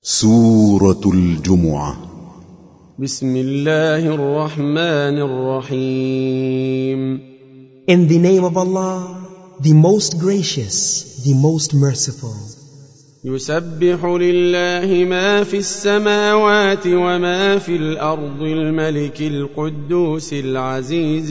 سورة الجمعة. بسم الله الرحمن الرحيم. In the name of Allah, the most gracious, the most merciful. يسبح لله ما في السماوات وما في الأرض الملك القدوس العزيز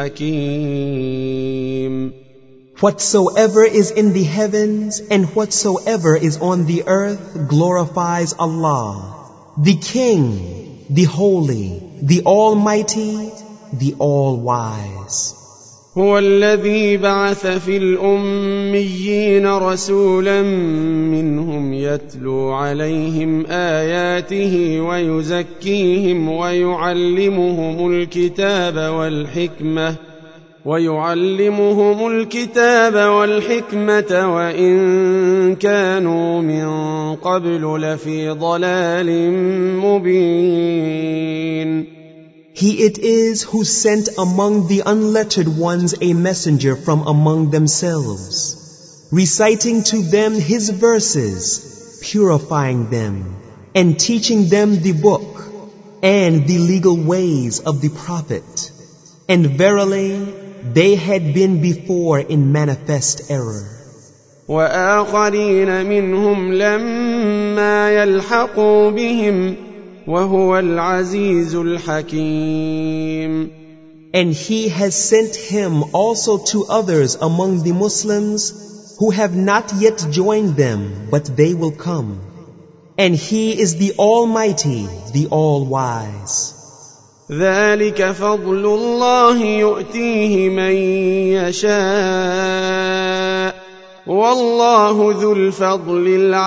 الحكيم. Whatsoever is in the heavens and whatsoever is on the earth glorifies Allah, the King, the Holy, the Almighty, the All-Wise. هو الذي بعث في الأميين رسولا منهم يتلو عليهم آياته ويزكيهم ويعلمهم الكتاب والحكمة وإن كانوا من قبل لفي ضلال مبين. He it is who sent among the unlettered ones a messenger from among themselves, reciting to them his verses, purifying them, and teaching them the book and the legal ways of the Prophet. And verily, they had been before in manifest error. وآخرين منهم لما يلحقوا بهم وهو العزيز الحكيم. And he has sent him also to others among the Muslims who have not yet joined them, but they will come. And he is the Almighty, the All-Wise. ذلك فضل الله يؤتيه من يشاء والله ذو الفضل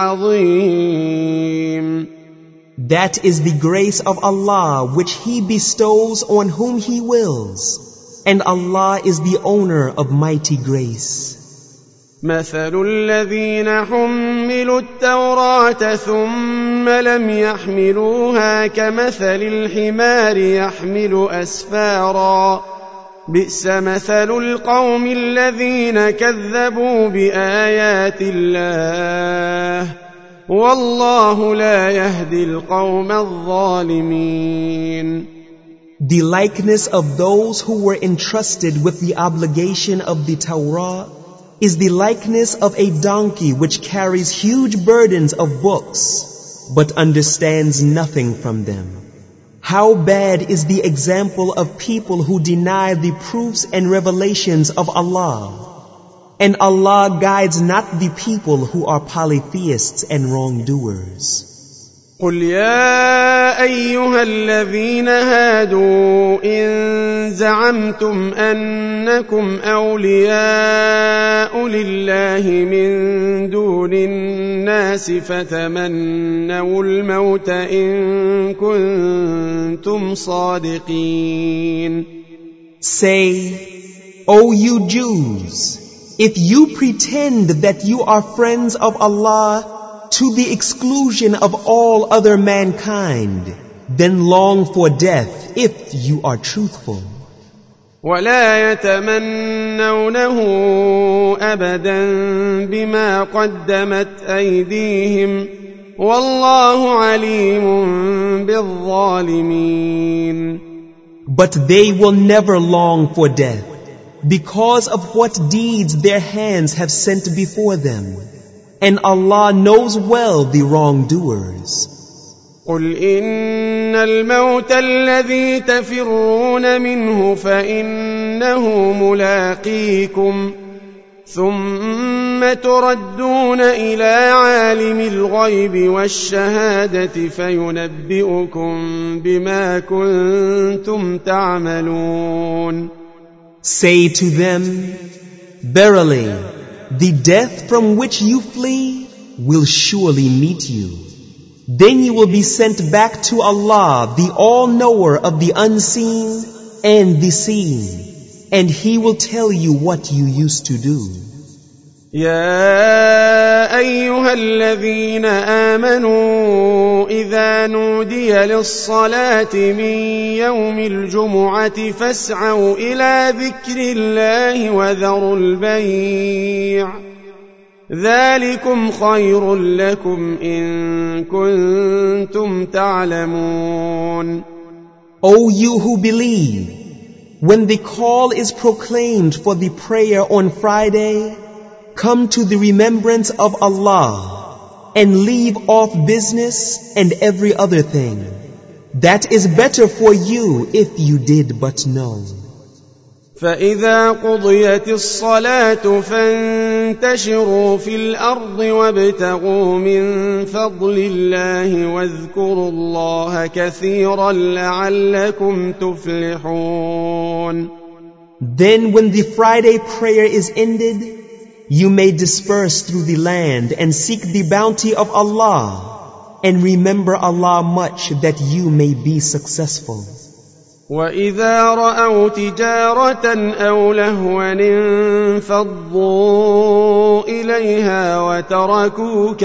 العظيم. That is the grace of Allah which He bestows on whom He wills, and Allah is the owner of mighty grace. مثل الذين حملوا التوراة ثم لم يحملوها كمثل الحمار يحمل أسفارا بئس مثل القوم الذين كذبوا بآيات الله والله لا يهدي القوم الظالمين. The likeness of those who were entrusted with the obligation of the Torah is the likeness of a donkey which carries huge burdens of books, but understands nothing from them. How bad is the example of people who deny the proofs and revelations of Allah. And Allah guides not the people who are polytheists and wrongdoers. قل يا أيها الذين هادوا إن زعمتم أنكم أولياء لله من دون الناس فتمنوا الموت إن كنتم صادقين. Say, O you Jews, if you pretend that you are friends of Allah to the exclusion of all other mankind, then long for death if you are truthful. ولا يتمنونه أبدا بما قدمت أيديهم والله عليم بالظالمين. But they will never long for death because of what deeds their hands have sent before them. And Allah knows well the wrongdoers. قل إن الموت الذي تفرون منه فإنه ملاقيكم ثم تردون إلى عالم الغيب والشهادة فينبئكم بما كنتم تعملون. Say to them, verily, the death from which you flee will surely meet you. Then you will be sent back to Allah, the all-knower of the unseen and the seen, and He will tell you what you used to do. يا أيها الذين آمنوا إذا نودي للصلاة من يوم الجمعة فاسعوا إلى ذكر الله وذروا البيع ذلكم خير لكم إن كنتم تعلمون. O you who believe, when the call is proclaimed for the prayer on Friday, come to the remembrance of Allah and leave off business and every other thing. That is better for you if you did but know. فإذا قضيت الصلاة فانتشروا في الأرض وابتغوا من فضل الله واذكروا الله كثيرا لعلكم تفلحون. Then when the Friday prayer is ended, you may disperse through the land and seek the bounty of Allah and remember Allah much that you may be successful. وَإِذَا رَأَوْا تِجَارَةً أَوْ لَهْوًا انفَضُّوا إِلَيْهَا وَتَرَكُوكَ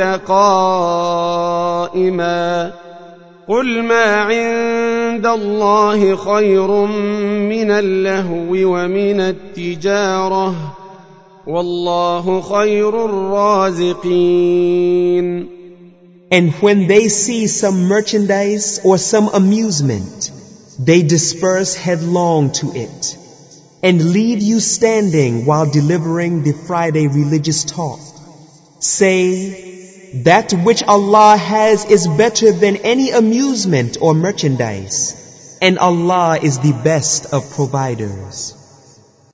قَائِمًا قُلْ مَا عِندَ اللَّهِ خَيْرٌ مِّنَ اللَّهْوِ وَمِنَ التِّجَارَةِ وَاللَّهُ خَيْرُ الرَّازِقِينَ. And when they see some merchandise or some amusement, they disperse headlong to it and leave you standing while delivering the Friday religious talk. Say, that which Allah has is better than any amusement or merchandise, and Allah is the best of providers.